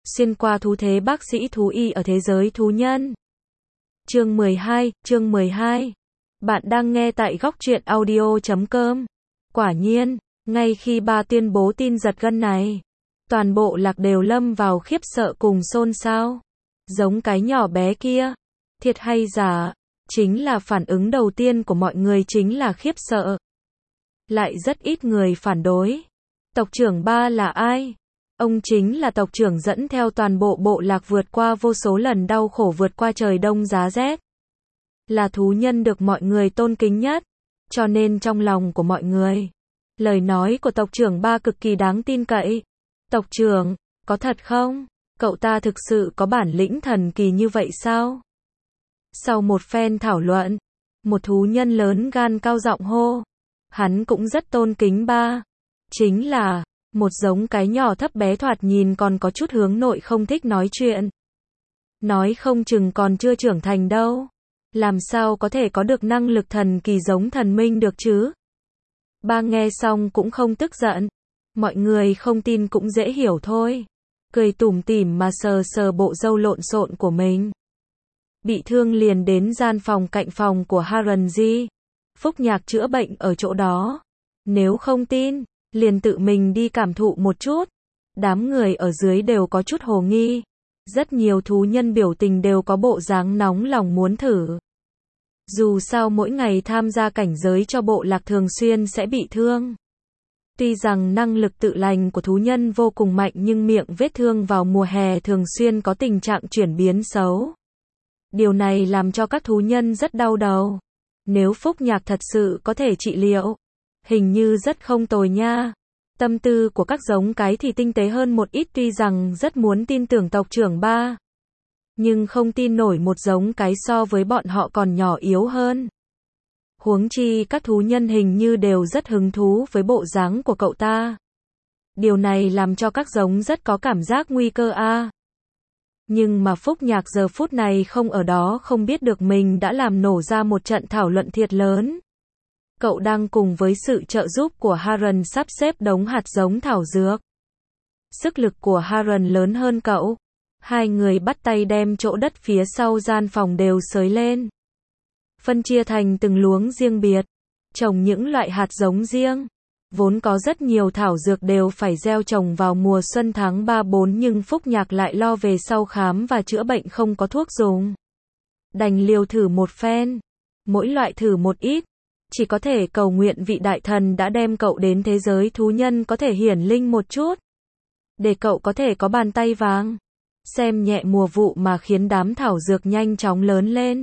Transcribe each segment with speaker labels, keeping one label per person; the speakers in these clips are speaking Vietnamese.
Speaker 1: Xuyên qua thú thế bác sĩ thú y ở thế giới thú nhân. Chương 12. Bạn đang nghe tại góc truyện audio.com. Quả nhiên, ngay khi ba tuyên bố tin giật gân này, toàn bộ lạc đều lâm vào khiếp sợ cùng xôn xao. Giống cái nhỏ bé kia, thiệt hay giả? Chính là phản ứng đầu tiên của mọi người chính là khiếp sợ. Lại rất ít người phản đối. Tộc trưởng ba là ai? Ông chính là tộc trưởng dẫn theo toàn bộ bộ lạc vượt qua vô số lần đau khổ vượt qua trời đông giá rét. Là thú nhân được mọi người tôn kính nhất. Cho nên trong lòng của mọi người, lời nói của tộc trưởng ba cực kỳ đáng tin cậy. Tộc trưởng, có thật không? Cậu ta thực sự có bản lĩnh thần kỳ như vậy sao? Sau một phen thảo luận, một thú nhân lớn gan cao giọng hô. Hắn cũng rất tôn kính ba. Chính là một giống cái nhỏ thấp bé thoạt nhìn còn có chút hướng nội không thích nói chuyện. Nói không chừng còn chưa trưởng thành đâu. Làm sao có thể có được năng lực thần kỳ giống thần minh được chứ? Ba nghe xong cũng không tức giận. Mọi người không tin cũng dễ hiểu thôi. Cười tủm tỉm mà sờ sờ bộ râu lộn xộn của mình. Bị thương liền đến gian phòng cạnh phòng của Haranji. Phúc Nhạc chữa bệnh ở chỗ đó. Nếu không tin, liền tự mình đi cảm thụ một chút. Đám người ở dưới đều có chút hồ nghi. Rất nhiều thú nhân biểu tình đều có bộ dáng nóng lòng muốn thử. Dù sao mỗi ngày tham gia cảnh giới cho bộ lạc thường xuyên sẽ bị thương. Tuy rằng năng lực tự lành của thú nhân vô cùng mạnh nhưng miệng vết thương vào mùa hè thường xuyên có tình trạng chuyển biến xấu. Điều này làm cho các thú nhân rất đau đầu. Nếu Phúc Nhạc thật sự có thể trị liệu, hình như rất không tồi nha. Tâm tư của các giống cái thì tinh tế hơn một ít, tuy rằng rất muốn tin tưởng tộc trưởng ba, nhưng không tin nổi một giống cái so với bọn họ còn nhỏ yếu hơn. Huống chi các thú nhân hình như đều rất hứng thú với bộ dáng của cậu ta. Điều này làm cho các giống rất có cảm giác nguy cơ a. Nhưng mà Phúc Nhạc giờ phút này không ở đó, không biết được mình đã làm nổ ra một trận thảo luận thiệt lớn. Cậu đang cùng với sự trợ giúp của Haran sắp xếp đống hạt giống thảo dược. Sức lực của Haran lớn hơn cậu. Hai người bắt tay đem chỗ đất phía sau gian phòng đều xới lên. Phân chia thành từng luống riêng biệt. Trồng những loại hạt giống riêng. Vốn có rất nhiều thảo dược đều phải gieo trồng vào mùa xuân tháng 3-4 nhưng Phúc Nhạc lại lo về sau khám và chữa bệnh không có thuốc dùng. Đành liều thử một phen. Mỗi loại thử một ít. Chỉ có thể cầu nguyện vị đại thần đã đem cậu đến thế giới thú nhân có thể hiển linh một chút. Để cậu có thể có bàn tay vàng. Xem nhẹ mùa vụ mà khiến đám thảo dược nhanh chóng lớn lên.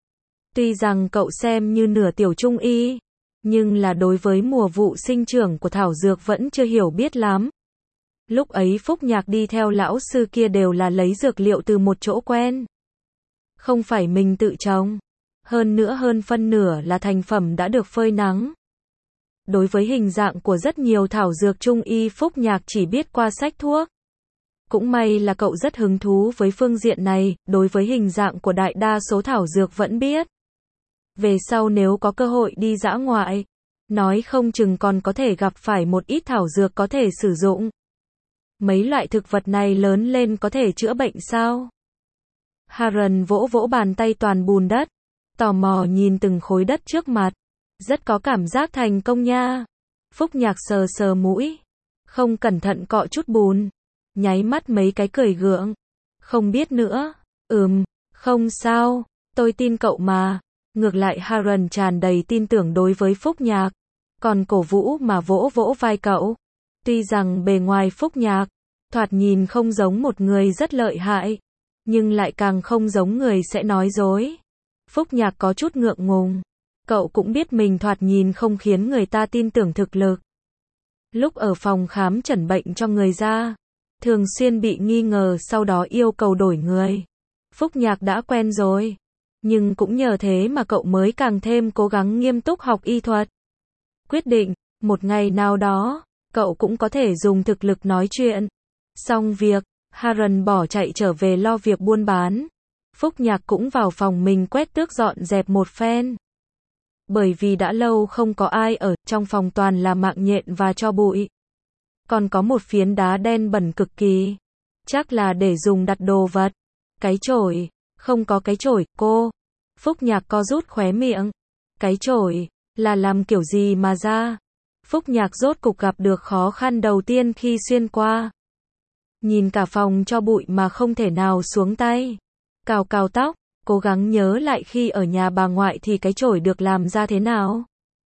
Speaker 1: Tuy rằng cậu xem như nửa tiểu trung y, nhưng là đối với mùa vụ sinh trưởng của thảo dược vẫn chưa hiểu biết lắm. Lúc ấy Phúc Nhạc đi theo lão sư kia đều là lấy dược liệu từ một chỗ quen. Không phải mình tự trồng. Hơn nữa hơn phân nửa là thành phẩm đã được phơi nắng. Đối với hình dạng của rất nhiều thảo dược trung y Phúc Nhạc chỉ biết qua sách thuốc. Cũng may là cậu rất hứng thú với phương diện này, đối với hình dạng của đại đa số thảo dược vẫn biết. Về sau nếu có cơ hội đi dã ngoại, nói không chừng còn có thể gặp phải một ít thảo dược có thể sử dụng. Mấy loại thực vật này lớn lên có thể chữa bệnh sao? Haran vỗ vỗ bàn tay toàn bùn đất, tò mò nhìn từng khối đất trước mặt. Rất có cảm giác thành công nha. Phúc Nhạc sờ sờ mũi, không cẩn thận cọ chút bùn, nháy mắt mấy cái cười gượng. Không biết nữa. Không sao, tôi tin cậu mà. Ngược lại Haran tràn đầy tin tưởng đối với Phúc Nhạc, còn cổ vũ mà vỗ vỗ vai cậu. Tuy rằng bề ngoài Phúc Nhạc thoạt nhìn không giống một người rất lợi hại, nhưng lại càng không giống người sẽ nói dối. Phúc Nhạc có chút ngượng ngùng. Cậu cũng biết mình thoạt nhìn không khiến người ta tin tưởng thực lực. Lúc ở phòng khám chẩn bệnh cho người da, thường xuyên bị nghi ngờ sau đó yêu cầu đổi người. Phúc Nhạc đã quen rồi. Nhưng cũng nhờ thế mà cậu mới càng thêm cố gắng nghiêm túc học y thuật. Quyết định, một ngày nào đó, cậu cũng có thể dùng thực lực nói chuyện. Xong việc, Haran bỏ chạy trở về lo việc buôn bán. Phúc Nhạc cũng vào phòng mình quét tước dọn dẹp một phen. Bởi vì đã lâu không có ai ở, trong phòng toàn là mạng nhện và tro bụi. Còn có một phiến đá đen bẩn cực kỳ. Chắc là để dùng đặt đồ vật. Cái chổi. Không có cái chổi, cô. Phúc Nhạc co rút khóe miệng. Cái chổi. Là làm kiểu gì mà ra? Phúc Nhạc rốt cục gặp được khó khăn đầu tiên khi xuyên qua. Nhìn cả phòng cho bụi mà không thể nào xuống tay. Cào cào tóc, cố gắng nhớ lại khi ở nhà bà ngoại thì cái chổi được làm ra thế nào.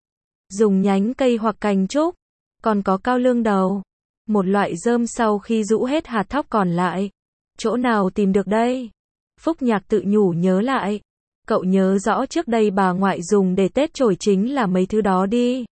Speaker 1: Dùng nhánh cây hoặc cành trúc, còn có cao lương đầu. Một loại rơm sau khi rũ hết hạt thóc còn lại. Chỗ nào tìm được đây? Phúc Nhạc tự nhủ nhớ lại. Cậu nhớ rõ trước đây bà ngoại dùng để tết chổi chính là mấy thứ đó đi.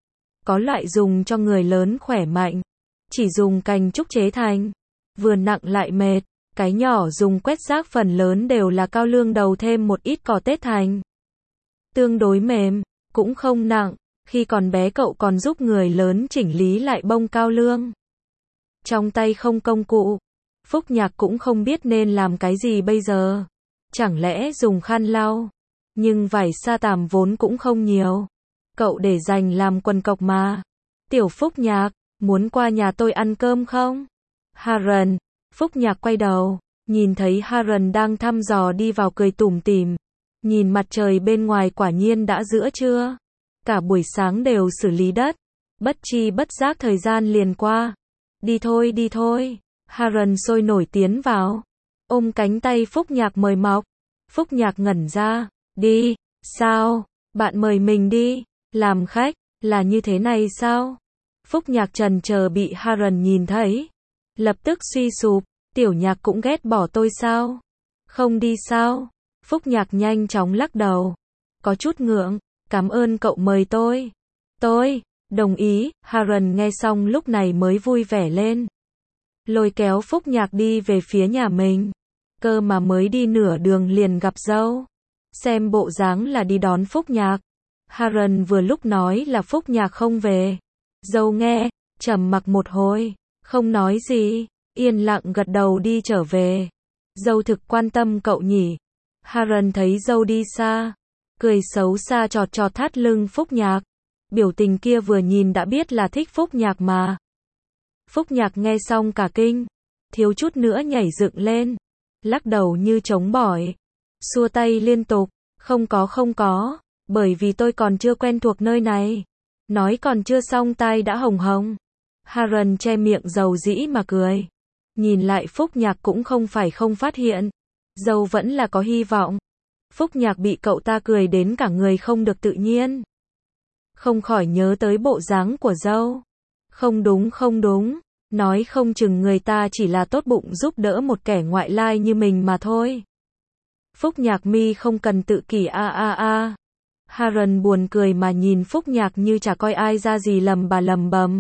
Speaker 1: Có loại dùng cho người lớn khỏe mạnh. Chỉ dùng cành trúc chế thành. Vừa nặng lại mệt. Cái nhỏ dùng quét rác phần lớn đều là cao lương đầu thêm một ít cỏ tết thành. Tương đối mềm, cũng không nặng. Khi còn bé cậu còn giúp người lớn chỉnh lý lại bông cao lương. Trong tay không công cụ. Phúc Nhạc cũng không biết nên làm cái gì bây giờ. Chẳng lẽ dùng khăn lau. Nhưng vải sa tàm vốn cũng không nhiều. Cậu để dành làm quần cộc mà. Tiểu Phúc Nhạc, muốn qua nhà tôi ăn cơm không? Haran. Phúc Nhạc quay đầu, nhìn thấy Haran đang thăm dò đi vào cười tủm tỉm. Nhìn mặt trời bên ngoài quả nhiên đã giữa trưa. Cả buổi sáng đều xử lý đất. Bất chi bất giác thời gian liền qua. Đi thôi đi thôi. Haran sôi nổi tiến vào. Ôm cánh tay Phúc Nhạc mời mọc. Phúc Nhạc ngẩn ra. Đi. Sao? Bạn mời mình đi. Làm khách. Là như thế này sao? Phúc Nhạc trần chờ bị Haran nhìn thấy. Lập tức suy sụp. Tiểu Nhạc cũng ghét bỏ tôi sao? Không đi sao? Phúc Nhạc nhanh chóng lắc đầu. Có chút ngượng. Cảm ơn cậu mời tôi. Tôi. Đồng ý. Haran nghe xong lúc này mới vui vẻ lên. Lôi kéo Phúc Nhạc đi về phía nhà mình. Cơ mà mới đi nửa đường liền gặp dâu. Xem bộ dáng là đi đón Phúc Nhạc. Haran vừa lúc nói là Phúc Nhạc không về. Dâu nghe, trầm mặc một hồi, không nói gì, yên lặng gật đầu đi trở về. Dâu thực quan tâm cậu nhỉ. Haran thấy dâu đi xa, cười xấu xa chọt chọt thắt lưng Phúc Nhạc. Biểu tình kia vừa nhìn đã biết là thích Phúc Nhạc mà. Phúc Nhạc nghe xong cả kinh, thiếu chút nữa nhảy dựng lên, lắc đầu như trống bỏi, xua tay liên tục, không có, bởi vì tôi còn chưa quen thuộc nơi này. Nói còn chưa xong tai đã hồng hồng. Haran che miệng dầu dĩ mà cười. Nhìn lại Phúc Nhạc cũng không phải không phát hiện. Dâu vẫn là có hy vọng. Phúc Nhạc bị cậu ta cười đến cả người không được tự nhiên. Không khỏi nhớ tới bộ dáng của dâu. Không đúng. Nói không chừng người ta chỉ là tốt bụng giúp đỡ một kẻ ngoại lai như mình mà thôi. Phúc Nhạc mi không cần tự kỷ a. Haran buồn cười mà nhìn Phúc Nhạc như chả coi ai ra gì lầm bầm.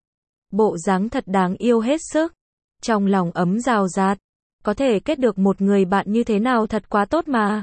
Speaker 1: Bộ dáng thật đáng yêu hết sức. Trong lòng ấm rào rạt. Có thể kết được một người bạn như thế nào thật quá tốt mà.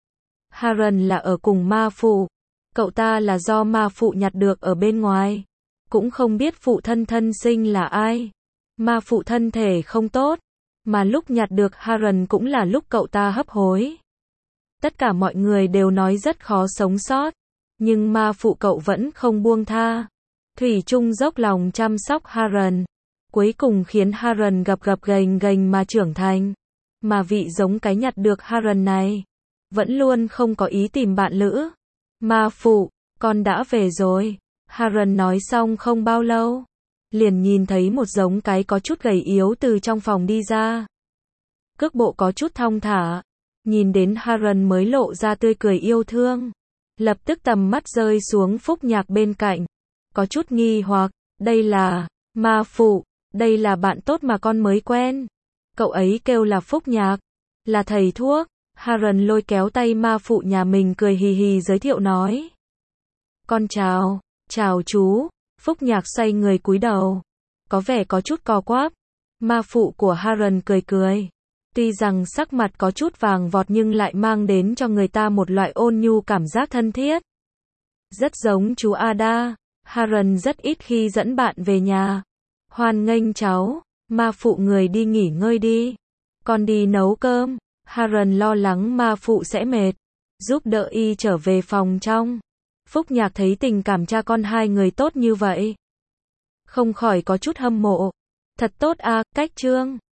Speaker 1: Haran là ở cùng ma phụ. Cậu ta là do ma phụ nhặt được ở bên ngoài. Cũng không biết phụ thân thân sinh là ai. Ma phụ thân thể không tốt. Mà lúc nhặt được Haran cũng là lúc cậu ta hấp hối. Tất cả mọi người đều nói rất khó sống sót. Nhưng ma phụ cậu vẫn không buông tha. Thủy chung dốc lòng chăm sóc Haran. Cuối cùng khiến Haran gập ghềnh mà trưởng thành. Mà vị giống cái nhặt được Haran này. Vẫn luôn không có ý tìm bạn lữ. Ma phụ, con đã về rồi. Haran nói xong không bao lâu. Liền nhìn thấy một giống cái có chút gầy yếu từ trong phòng đi ra. Cước bộ có chút thong thả. Nhìn đến Haran mới lộ ra tươi cười yêu thương. Lập tức tầm mắt rơi xuống Phúc Nhạc bên cạnh. Có chút nghi hoặc, đây là, ma phụ, đây là bạn tốt mà con mới quen. Cậu ấy kêu là Phúc Nhạc, là thầy thuốc. Haran lôi kéo tay ma phụ nhà mình cười hì hì giới thiệu nói. Con chào chú. Phúc Nhạc xoay người cúi đầu. Có vẻ có chút co quắp. Ma phụ của Haran cười. Tuy rằng sắc mặt có chút vàng vọt nhưng lại mang đến cho người ta một loại ôn nhu cảm giác thân thiết. Rất giống chú Ada. Haran rất ít khi dẫn bạn về nhà. Hoan nghênh cháu. Ma phụ người đi nghỉ ngơi đi. Con đi nấu cơm. Haran lo lắng ma phụ sẽ mệt. Giúp đỡ y trở về phòng trong. Phúc Nhạc thấy tình cảm cha con hai người tốt như vậy. Không khỏi có chút hâm mộ. Thật tốt à, cách trương.